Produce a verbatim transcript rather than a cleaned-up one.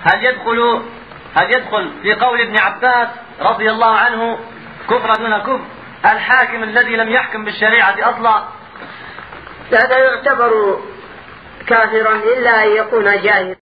هل يدخل هل يدخل في قول ابن عباس رضي الله عنه كفر دون كفر الحاكم الذي لم يحكم بالشريعة أصلا؟ لا يعتبر كافرا إلا أن يكون جاهلا.